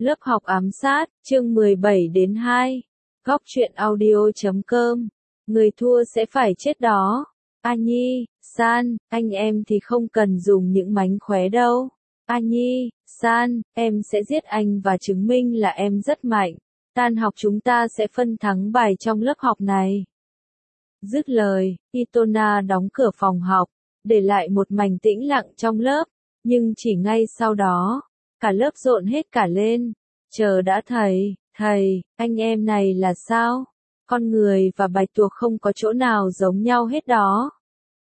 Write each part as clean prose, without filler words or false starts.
Lớp học ám sát, chương 17 đến 2. Góc truyện audio.com. Người thua sẽ phải chết đó. A Nhi, San, anh em thì không cần dùng những mánh khóe đâu. A Nhi, San, em sẽ giết anh và chứng minh là em rất mạnh. Tan học chúng ta sẽ phân thắng bại trong lớp học này. Dứt lời, Itona đóng cửa phòng học, để lại một mảnh tĩnh lặng trong lớp, nhưng chỉ ngay sau đó, cả lớp rộn hết cả lên. Chờ đã thầy, anh em này là sao? Con người và bạch tuộc không có chỗ nào giống nhau hết đó.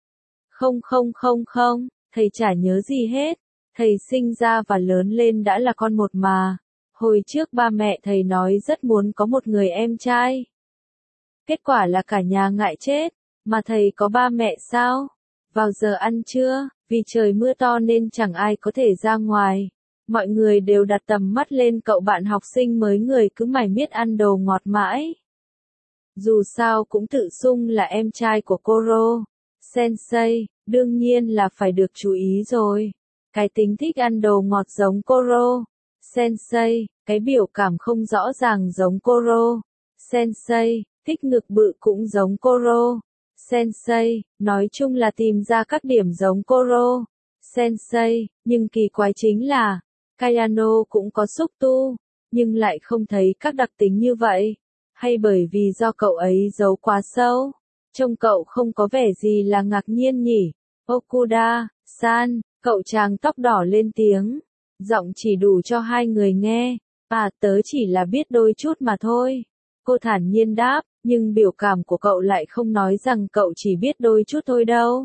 Không, thầy chả nhớ gì hết. Thầy sinh ra và lớn lên đã là con một mà. Hồi trước ba mẹ thầy nói rất muốn có một người em trai. Kết quả là cả nhà ngại chết, mà thầy có ba mẹ sao? Vào giờ ăn trưa, vì trời mưa to nên chẳng ai có thể ra ngoài. Mọi người đều đặt tầm mắt lên cậu bạn học sinh mới người cứ mải miết ăn đồ ngọt mãi. Dù sao cũng tự xưng là em trai của Koro Sensei, đương nhiên là phải được chú ý rồi. Cái tính thích ăn đồ ngọt giống Koro Sensei, cái biểu cảm không rõ ràng giống Koro Sensei, thích ngực bự cũng giống Koro Sensei, nói chung là tìm ra các điểm giống Koro Sensei, nhưng kỳ quái chính là, Kayano cũng có xúc tu, nhưng lại không thấy các đặc tính như vậy. Hay bởi vì do cậu ấy giấu quá sâu? Trông cậu không có vẻ gì là ngạc nhiên nhỉ? Okuda-san, cậu chàng tóc đỏ lên tiếng. Giọng chỉ đủ cho hai người nghe. À, tớ chỉ là biết đôi chút mà thôi. Cô thản nhiên đáp, nhưng biểu cảm của cậu lại không nói rằng cậu chỉ biết đôi chút thôi đâu.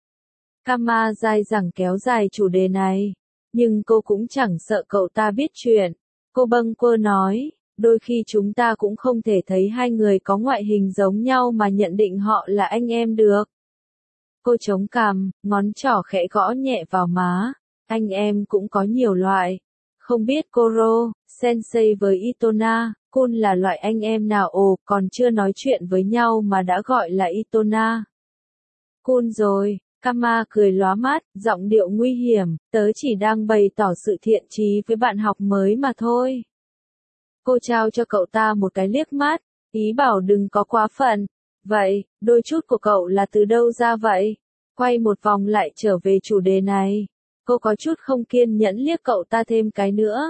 Kama dai dẳng kéo dài chủ đề này. Nhưng cô cũng chẳng sợ cậu ta biết chuyện. Cô bâng quơ nói, đôi khi chúng ta cũng không thể thấy hai người có ngoại hình giống nhau mà nhận định họ là anh em được. Cô chống cằm, ngón trỏ khẽ gõ nhẹ vào má. Anh em cũng có nhiều loại. Không biết Koro Sensei với Itona Kun là loại anh em nào? Ồ, còn chưa nói chuyện với nhau mà đã gọi là Itona Kun rồi. Kama cười lóa mắt, giọng điệu nguy hiểm, tớ chỉ đang bày tỏ sự thiện chí với bạn học mới mà thôi. Cô trao cho cậu ta một cái liếc mắt, ý bảo đừng có quá phận. Vậy, đôi chút của cậu là từ đâu ra vậy? Quay một vòng lại trở về chủ đề này. Cô có chút không kiên nhẫn liếc cậu ta thêm cái nữa.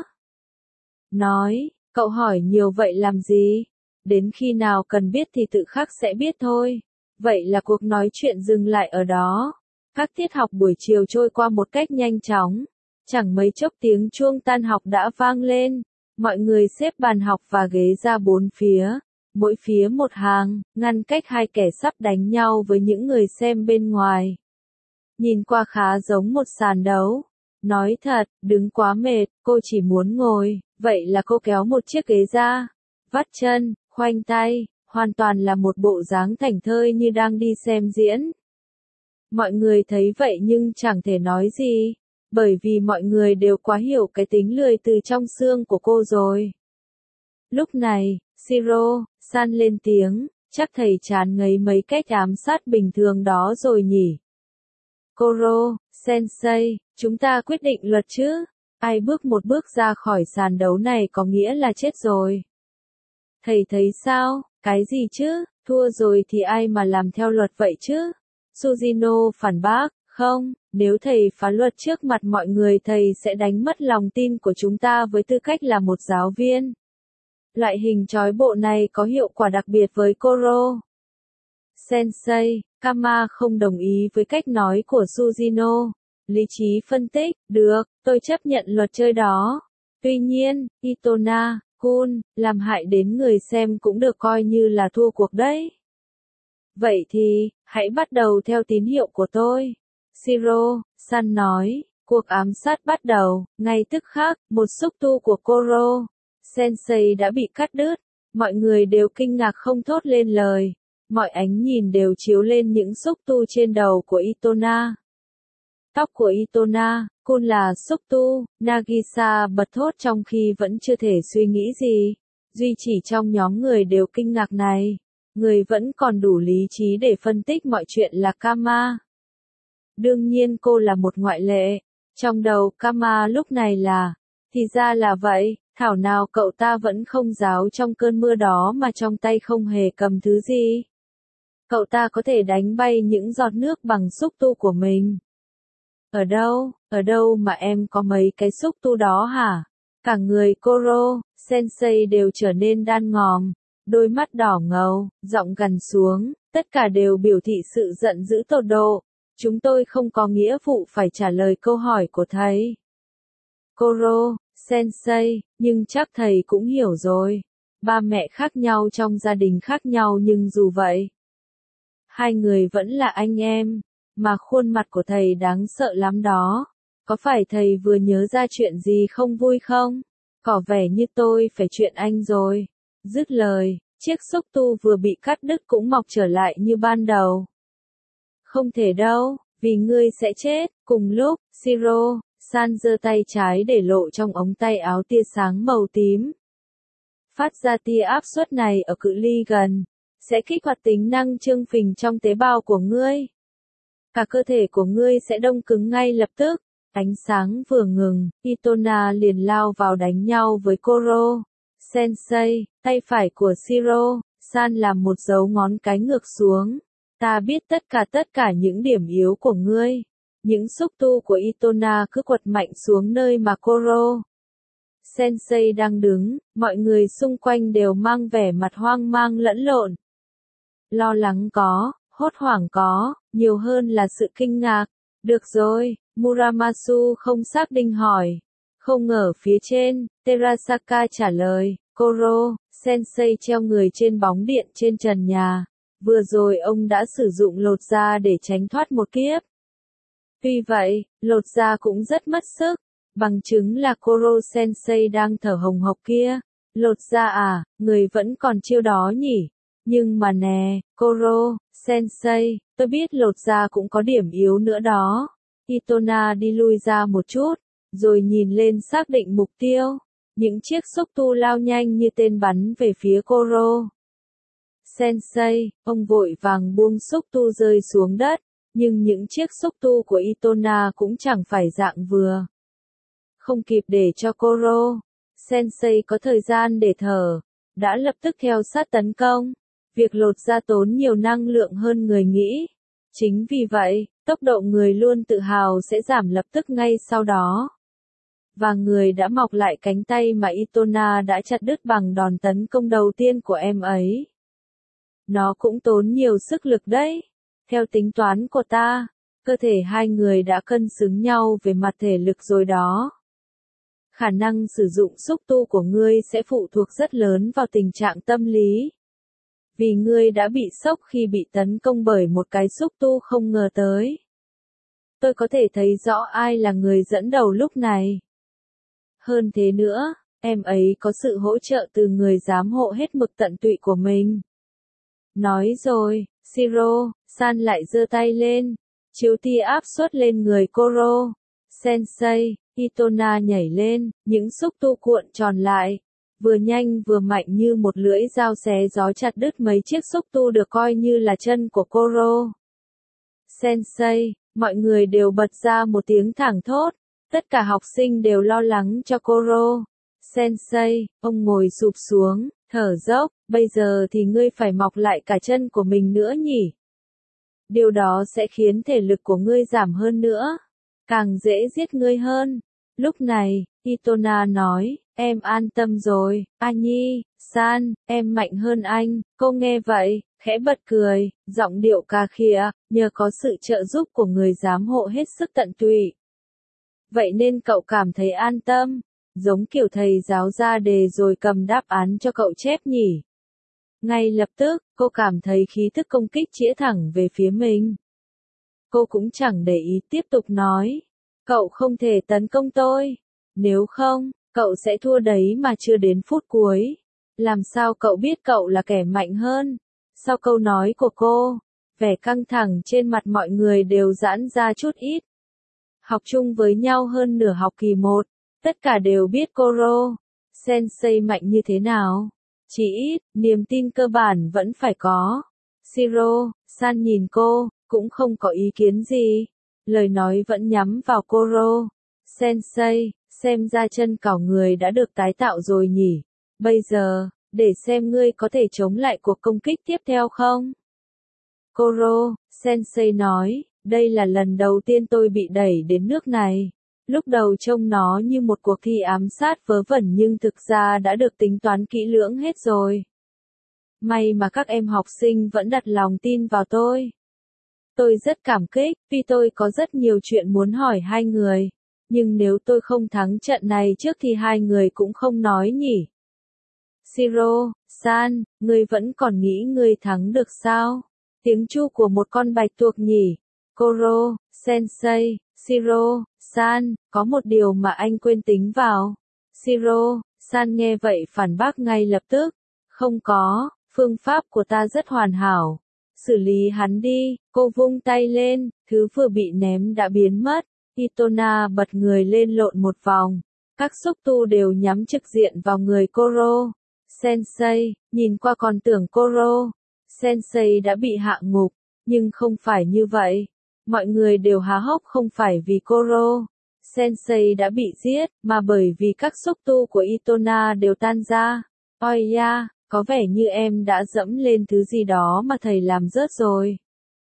Nói, cậu hỏi nhiều vậy làm gì? Đến khi nào cần biết thì tự khắc sẽ biết thôi. Vậy là cuộc nói chuyện dừng lại ở đó. Các tiết học buổi chiều trôi qua một cách nhanh chóng. Chẳng mấy chốc tiếng chuông tan học đã vang lên. Mọi người xếp bàn học và ghế ra bốn phía. Mỗi phía một hàng, ngăn cách hai kẻ sắp đánh nhau với những người xem bên ngoài. Nhìn qua khá giống một sàn đấu. Nói thật, đứng quá mệt, cô chỉ muốn ngồi. Vậy là cô kéo một chiếc ghế ra. Vắt chân, khoanh tay, hoàn toàn là một bộ dáng thảnh thơi như đang đi xem diễn. Mọi người thấy vậy nhưng chẳng thể nói gì, bởi vì mọi người đều quá hiểu cái tính lười từ trong xương của cô rồi. Lúc này, Shiro-san lên tiếng, chắc thầy chán ngấy mấy cách ám sát bình thường đó rồi nhỉ. Koro Sensei, chúng ta quyết định luật chứ? Ai bước một bước ra khỏi sàn đấu này có nghĩa là chết rồi. Thầy thấy sao? Cái gì chứ? Thua rồi thì ai mà làm theo luật vậy chứ? Sujino phản bác, không, nếu thầy phá luật trước mặt mọi người thầy sẽ đánh mất lòng tin của chúng ta với tư cách là một giáo viên. Loại hình trói bộ này có hiệu quả đặc biệt với Koro Sensei. Kama không đồng ý với cách nói của Sujino. Lý trí phân tích, được, tôi chấp nhận luật chơi đó. Tuy nhiên, Itona Kun, làm hại đến người xem cũng được coi như là thua cuộc đấy. Vậy thì, hãy bắt đầu theo tín hiệu của tôi. Shiro-san nói, cuộc ám sát bắt đầu, ngay tức khắc, một xúc tu của Koro Sensei đã bị cắt đứt. Mọi người đều kinh ngạc không thốt lên lời. Mọi ánh nhìn đều chiếu lên những xúc tu trên đầu của Itona. Tóc của Itona Kun là xúc tu, Nagisa bật thốt trong khi vẫn chưa thể suy nghĩ gì. Duy chỉ trong nhóm người đều kinh ngạc này. Người vẫn còn đủ lý trí để phân tích mọi chuyện là Kama. Đương nhiên cô là một ngoại lệ. Trong đầu Kama lúc này là, thì ra là vậy, Thảo nào cậu ta vẫn không ráo trong cơn mưa đó mà trong tay không hề cầm thứ gì. Cậu ta có thể đánh bay những giọt nước bằng xúc tu của mình. Ở đâu mà em có mấy cái xúc tu đó hả? Cả người Koro Sensei đều trở nên đan ngòm, đôi mắt đỏ ngầu, giọng gằn xuống, tất cả đều biểu thị sự giận dữ tột độ. Chúng tôi không có nghĩa vụ phải trả lời câu hỏi của thầy. Koro Sensei, nhưng chắc thầy cũng hiểu rồi. Ba mẹ khác nhau trong gia đình khác nhau nhưng dù vậy, hai người vẫn là anh em, mà khuôn mặt của thầy đáng sợ lắm đó. Có phải thầy vừa nhớ ra chuyện gì không vui không? Có vẻ như tôi phải chuyện anh rồi. Dứt lời, chiếc xúc tu vừa bị cắt đứt cũng mọc trở lại như ban đầu. Không thể đâu, vì ngươi sẽ chết. Cùng lúc, Shiro San giơ tay trái để lộ trong ống tay áo tia sáng màu tím. Phát ra tia áp suất này ở cự ly gần, sẽ kích hoạt tính năng trương phình trong tế bào của ngươi. Cả cơ thể của ngươi sẽ đông cứng ngay lập tức. Ánh sáng vừa ngừng, Itona liền lao vào đánh nhau với Koro Sensei. Tay phải của Shiro San làm một dấu ngón cái ngược xuống. Ta biết tất cả những điểm yếu của ngươi. Những xúc tu của Itona cứ quật mạnh xuống nơi mà Koro Sensei đang đứng. Mọi người xung quanh đều mang vẻ mặt hoang mang lẫn lộn. Lo lắng có, hốt hoảng có, nhiều hơn là sự kinh ngạc. Được rồi, Muramasu không xác định hỏi. Không ngờ phía trên, Terasaka trả lời, Koro Sensei treo người trên bóng điện trên trần nhà. Vừa rồi ông đã sử dụng lột da để tránh thoát một kiếp. Tuy vậy, lột da cũng rất mất sức. Bằng chứng là Koro Sensei đang thở hồng hộc kia. Lột da à, người vẫn còn chiêu đó nhỉ? Nhưng mà nè, Koro Sensei, tôi biết lột da cũng có điểm yếu nữa đó. Itona đi lui ra một chút, rồi nhìn lên xác định mục tiêu. Những chiếc xúc tu lao nhanh như tên bắn về phía Koro Sensei. Ông vội vàng buông xúc tu rơi xuống đất, nhưng những chiếc xúc tu của Itona cũng chẳng phải dạng vừa. Không kịp để cho Koro Sensei có thời gian để thở, đã lập tức theo sát tấn công. Việc lột da tốn nhiều năng lượng hơn người nghĩ. Chính vì vậy, tốc độ người luôn tự hào sẽ giảm lập tức ngay sau đó. Và người đã mọc lại cánh tay mà Itona đã chặt đứt bằng đòn tấn công đầu tiên của em ấy. Nó cũng tốn nhiều sức lực đấy. Theo tính toán của ta, cơ thể hai người đã cân xứng nhau về mặt thể lực rồi đó. Khả năng sử dụng xúc tu của ngươi sẽ phụ thuộc rất lớn vào tình trạng tâm lý. Vì ngươi đã bị sốc khi bị tấn công bởi một cái xúc tu không ngờ tới. Tôi có thể thấy rõ ai là người dẫn đầu lúc này. Hơn thế nữa, em ấy có sự hỗ trợ từ người giám hộ hết mực tận tụy của mình. Nói rồi, Shiro San lại giơ tay lên, chiếu tia áp suất lên người Koro Sensei. Itona nhảy lên, những xúc tu cuộn tròn lại, vừa nhanh vừa mạnh như một lưỡi dao xé gió chặt đứt mấy chiếc xúc tu được coi như là chân của Koro Sensei. Mọi người đều bật ra một tiếng thảng thốt. Tất cả học sinh đều lo lắng cho Koro Sensei. Ông ngồi sụp xuống, thở dốc. Bây giờ thì ngươi phải mọc lại cả chân của mình nữa nhỉ? Điều đó sẽ khiến thể lực của ngươi giảm hơn nữa, càng dễ giết ngươi hơn. Lúc này, Itona nói, em an tâm rồi, Anyi San, em mạnh hơn anh. Cô nghe vậy, khẽ bật cười, giọng điệu cà khịa, nhờ có sự trợ giúp của người giám hộ hết sức tận tụy. Vậy nên cậu cảm thấy an tâm, giống kiểu thầy giáo ra đề rồi cầm đáp án cho cậu chép nhỉ? Ngay lập tức, cô cảm thấy khí thức công kích chĩa thẳng về phía mình. Cô cũng chẳng để ý tiếp tục nói, cậu không thể tấn công tôi. Nếu không, cậu sẽ thua đấy mà chưa đến phút cuối. Làm sao cậu biết cậu là kẻ mạnh hơn? Sau câu nói của cô, vẻ căng thẳng trên mặt mọi người đều giãn ra chút ít. Học chung với nhau hơn nửa học kỳ 1, tất cả đều biết Koro Sensei mạnh như thế nào. Chỉ ít, niềm tin cơ bản vẫn phải có. Shiro San nhìn cô, cũng không có ý kiến gì. Lời nói vẫn nhắm vào Koro Sensei. xem ra chân cảo người đã được tái tạo rồi nhỉ. Bây giờ, để xem ngươi có thể chống lại cuộc công kích tiếp theo không? Koro, Sensei nói, đây là lần đầu tiên tôi bị đẩy đến nước này. Lúc đầu trông nó như một cuộc thi ám sát vớ vẩn nhưng thực ra đã được tính toán kỹ lưỡng hết rồi. May mà các em học sinh vẫn đặt lòng tin vào tôi. Tôi rất cảm kích, vì tôi có rất nhiều chuyện muốn hỏi hai người. Nhưng nếu tôi không thắng trận này trước thì hai người cũng không nói nhỉ. Shiro-san, ngươi vẫn còn nghĩ ngươi thắng được sao? Tiếng chu của một con bạch tuộc nhỉ? Koro, Sensei, Shiro-san, có một điều mà anh quên tính vào. Shiro-san nghe vậy phản bác ngay lập tức. Không có, phương pháp của ta rất hoàn hảo. Xử lý hắn đi, cô vung tay lên, thứ vừa bị ném đã biến mất. Itona bật người lên lộn một vòng. Các xúc tu đều nhắm trực diện vào người Koro. Sensei, nhìn qua còn tưởng Koro. Sensei đã bị hạ ngục, nhưng không phải như vậy. Mọi người đều há hốc không phải vì Koro. Sensei đã bị giết, mà bởi vì các xúc tu của Itona đều tan ra. Ôi ya, có vẻ như em đã dẫm lên thứ gì đó mà thầy làm rớt rồi.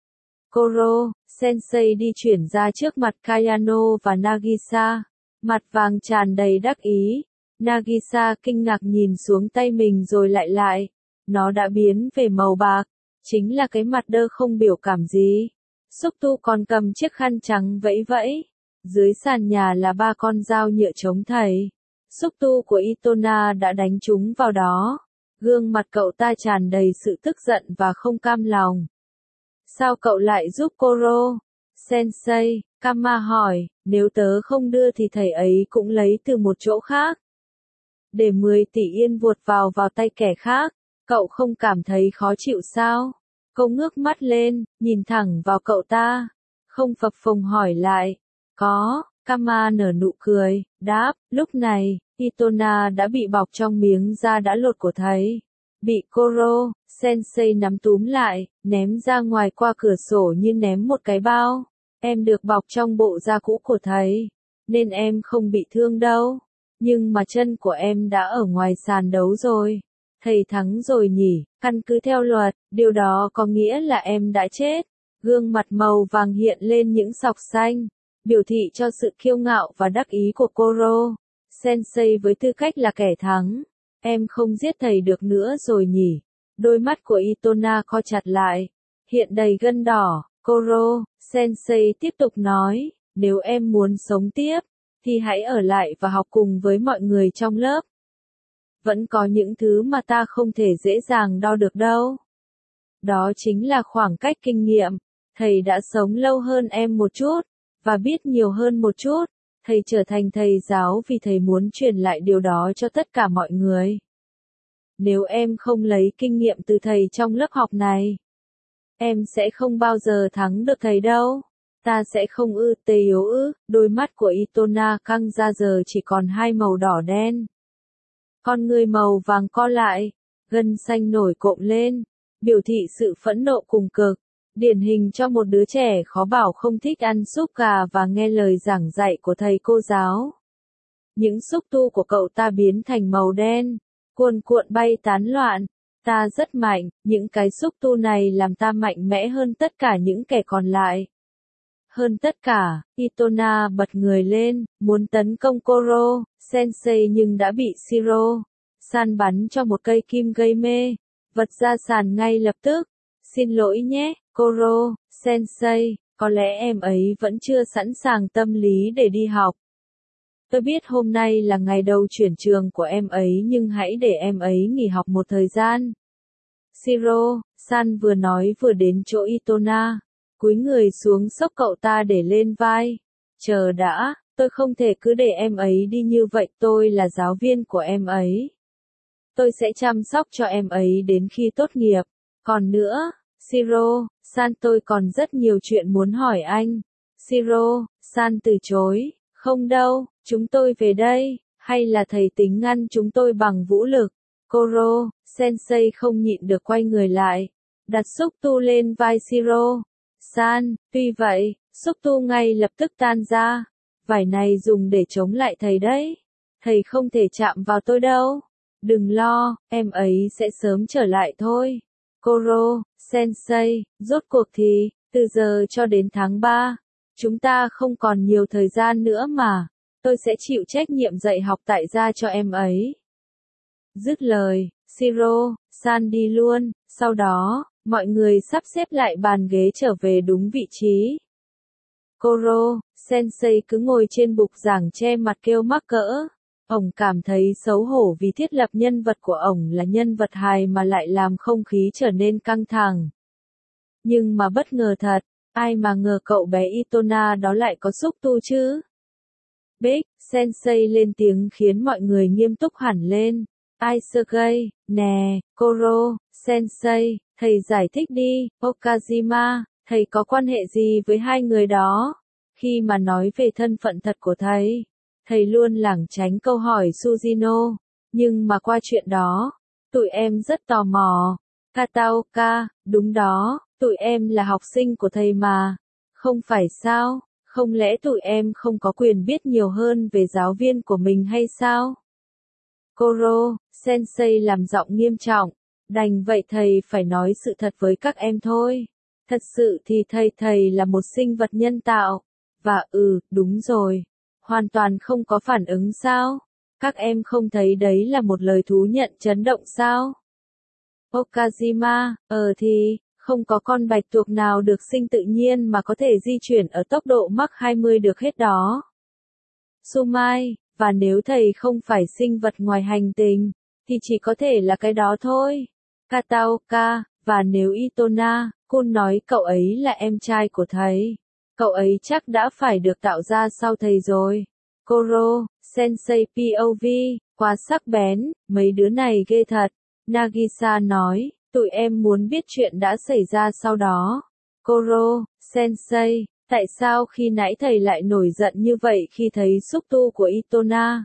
Koro, Sensei đi chuyển ra trước mặt Kayano và Nagisa. Mặt vàng tràn đầy đắc ý. Nagisa kinh ngạc nhìn xuống tay mình rồi lại. Nó đã biến về màu bạc. Chính là cái mặt đơ không biểu cảm gì. Xúc tu còn cầm chiếc khăn trắng vẫy vẫy. Dưới sàn nhà là 3 con dao nhựa chống thầy. Xúc tu của Itona đã đánh trúng vào đó. Gương mặt cậu ta tràn đầy sự tức giận và không cam lòng. Sao cậu lại giúp Koro? Sensei, Kama hỏi, nếu tớ không đưa thì thầy ấy cũng lấy từ một chỗ khác. Để 10 tỷ yên vuột vào tay kẻ khác, cậu không cảm thấy khó chịu sao? Cô ngước mắt lên, nhìn thẳng vào cậu ta. Không phập phồng hỏi lại. Có, Kama nở nụ cười, đáp, lúc này, Itona đã bị bọc trong miếng da đã lột của thầy. Bị Koro, Sensei nắm túm lại, ném ra ngoài qua cửa sổ như ném một cái bao. Em được bọc trong bộ da cũ của thầy, nên em không bị thương đâu. Nhưng mà chân của em đã ở ngoài sàn đấu rồi. Thầy thắng rồi nhỉ, căn cứ theo luật, điều đó có nghĩa là em đã chết. Gương mặt màu vàng hiện lên những sọc xanh, biểu thị cho sự kiêu ngạo và đắc ý của Koro. Sensei với tư cách là kẻ thắng. Em không giết thầy được nữa rồi nhỉ. Đôi mắt của Itona co chặt lại, hiện đầy gân đỏ. Koro, Sensei tiếp tục nói, nếu em muốn sống tiếp, thì hãy ở lại và học cùng với mọi người trong lớp. Vẫn có những thứ mà ta không thể dễ dàng đo được đâu. Đó chính là khoảng cách kinh nghiệm. Thầy đã sống lâu hơn em một chút, và biết nhiều hơn một chút. Thầy trở thành thầy giáo vì thầy muốn truyền lại điều đó cho tất cả mọi người. Nếu em không lấy kinh nghiệm từ thầy trong lớp học này, em sẽ không bao giờ thắng được thầy đâu. Ta sẽ không tê yếu đôi mắt của Itona căng ra giờ chỉ còn 2 màu đỏ đen. Con người màu vàng co lại, gân xanh nổi cộm lên, biểu thị sự phẫn nộ cùng cực. Điển hình cho một đứa trẻ khó bảo không thích ăn súp gà và nghe lời giảng dạy của thầy cô giáo. Những xúc tu của cậu ta biến thành màu đen, cuồn cuộn bay tán loạn. Ta rất mạnh, những cái xúc tu này làm ta mạnh mẽ hơn tất cả những kẻ còn lại. Hơn tất cả, Itona bật người lên, muốn tấn công Koro, Sensei nhưng đã bị Shiro-san bắn cho một cây kim gây mê, vật ra sàn ngay lập tức. Xin lỗi nhé, Koro, Sensei, có lẽ em ấy vẫn chưa sẵn sàng tâm lý để đi học. Tôi biết hôm nay là ngày đầu chuyển trường của em ấy nhưng hãy để em ấy nghỉ học một thời gian. Shiro-san vừa nói vừa đến chỗ Itona, cúi người xuống xốc cậu ta để lên vai. Chờ đã, tôi không thể cứ để em ấy đi như vậy, tôi là giáo viên của em ấy. Tôi sẽ chăm sóc cho em ấy đến khi tốt nghiệp. Còn nữa, Shiro-san, tôi còn rất nhiều chuyện muốn hỏi anh. Shiro-san từ chối, không đâu, chúng tôi về đây, hay là thầy tính ngăn chúng tôi bằng vũ lực? Koro, Sensei không nhịn được quay người lại, đặt xúc tu lên vai Shiro-san, tuy vậy, xúc tu ngay lập tức tan ra, Vải này dùng để chống lại thầy đấy. Thầy không thể chạm vào tôi đâu. Đừng lo, em ấy sẽ sớm trở lại thôi. Koro, Sensei, rốt cuộc thì, từ giờ cho đến tháng 3, chúng ta không còn nhiều thời gian nữa mà. Tôi sẽ chịu trách nhiệm dạy học tại gia cho em ấy. Dứt lời, Shiro, San đi luôn, sau đó, mọi người sắp xếp lại bàn ghế trở về đúng vị trí. Koro, Sensei cứ ngồi trên bục giảng che mặt kêu mắc cỡ. Ổng cảm thấy xấu hổ vì thiết lập nhân vật của ổng là nhân vật hài mà lại làm không khí trở nên căng thẳng. Nhưng mà bất ngờ thật, ai mà ngờ cậu bé Itona đó lại có xúc tu chứ? Big Sensei lên tiếng khiến mọi người nghiêm túc hẳn lên. Aisuke, nè, Koro, Sensei, thầy giải thích đi, Okajima, thầy có quan hệ gì với hai người đó? Khi mà nói về thân phận thật của thầy luôn lảng tránh câu hỏi Sujino, nhưng mà qua chuyện đó, tụi em rất tò mò. Kataoka, đúng đó, tụi em là học sinh của thầy mà. Không phải sao, không lẽ tụi em không có quyền biết nhiều hơn về giáo viên của mình hay sao? Koro, Sensei làm giọng nghiêm trọng, đành vậy thầy phải nói sự thật với các em thôi. Thật sự thì thầy là một sinh vật nhân tạo. Và đúng rồi. Hoàn toàn không có phản ứng sao? Các em không thấy đấy là một lời thú nhận chấn động sao? Okajima, thì, không có con bạch tuộc nào được sinh tự nhiên mà có thể di chuyển ở tốc độ Mach 20 được hết đó. Sumai, và nếu thầy không phải sinh vật ngoài hành tinh, thì chỉ có thể là cái đó thôi. Kataoka, và nếu Itona, Kun nói cậu ấy là em trai của thầy. Cậu ấy chắc đã phải được tạo ra sau thầy rồi. Koro, Sensei POV, quá sắc bén, mấy đứa này ghê thật. Nagisa nói, tụi em muốn biết chuyện đã xảy ra sau đó. Koro, Sensei, tại sao khi nãy thầy lại nổi giận như vậy khi thấy xúc tu của Itona?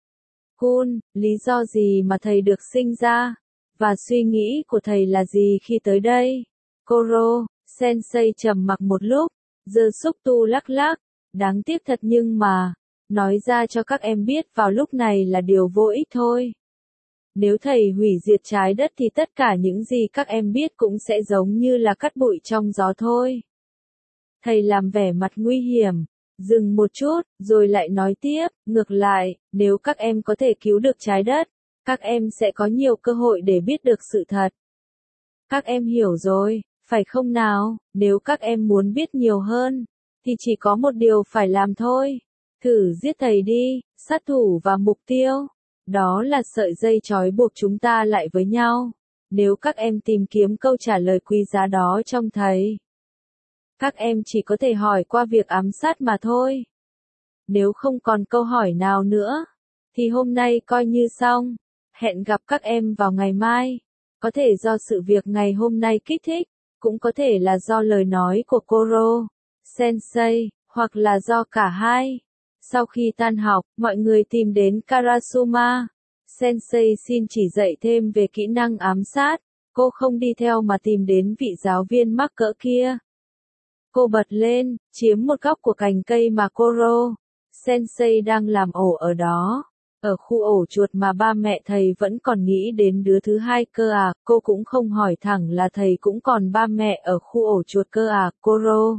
Kun, lý do gì mà thầy được sinh ra? Và suy nghĩ của thầy là gì khi tới đây? Koro, Sensei trầm mặc một lúc, giơ xúc tu lắc lắc, đáng tiếc thật nhưng mà, nói ra cho các em biết vào lúc này là điều vô ích thôi. Nếu thầy hủy diệt trái đất thì tất cả những gì các em biết cũng sẽ giống như là cát bụi trong gió thôi. Thầy làm vẻ mặt nguy hiểm, dừng một chút, rồi lại nói tiếp, ngược lại, nếu các em có thể cứu được trái đất, các em sẽ có nhiều cơ hội để biết được sự thật. Các em hiểu rồi, phải không nào? Nếu các em muốn biết nhiều hơn, thì chỉ có một điều phải làm thôi. Thử giết thầy đi, sát thủ và mục tiêu. Đó là sợi dây trói buộc chúng ta lại với nhau. Nếu các em tìm kiếm câu trả lời quý giá đó trong thầy, các em chỉ có thể hỏi qua việc ám sát mà thôi. Nếu không còn câu hỏi nào nữa, thì hôm nay coi như xong. Hẹn gặp các em vào ngày mai. Có thể do sự việc ngày hôm nay kích thích, cũng có thể là do lời nói của Koro, Sensei, hoặc là do cả hai. Sau khi tan học, mọi người tìm đến Karasuma. Sensei xin chỉ dạy thêm về kỹ năng ám sát. Cô không đi theo mà tìm đến vị giáo viên mắc cỡ kia. Cô bật lên, chiếm một góc của cành cây mà Koro, Sensei đang làm ổ ở đó. Ở khu ổ chuột mà ba mẹ thầy vẫn còn nghĩ đến đứa thứ hai cơ à, cô cũng không hỏi thẳng là thầy cũng còn ba mẹ ở khu ổ chuột cơ à, Koro.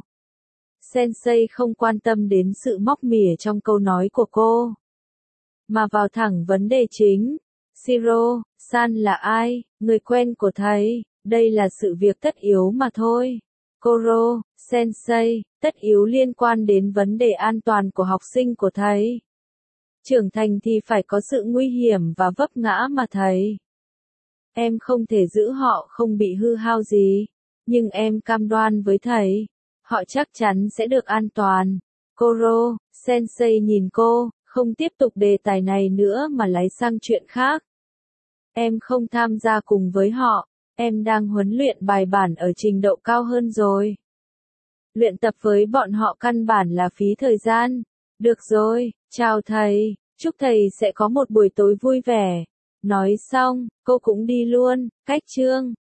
Sensei không quan tâm đến sự móc mỉa trong câu nói của cô, mà vào thẳng vấn đề chính. Shiro, San là ai? Người quen của thầy, đây là sự việc tất yếu mà thôi. Koro, Sensei, tất yếu liên quan đến vấn đề an toàn của học sinh của thầy. Trưởng thành thì phải có sự nguy hiểm và vấp ngã mà thầy. Em không thể giữ họ không bị hư hao gì, nhưng em cam đoan với thầy, họ chắc chắn sẽ được an toàn. Koro, Sensei nhìn cô, không tiếp tục đề tài này nữa mà lái sang chuyện khác. Em không tham gia cùng với họ, em đang huấn luyện bài bản ở trình độ cao hơn rồi. Luyện tập với bọn họ căn bản là phí thời gian. Được rồi, chào thầy, chúc thầy sẽ có một buổi tối vui vẻ. Nói xong, cô cũng đi luôn, cách chương.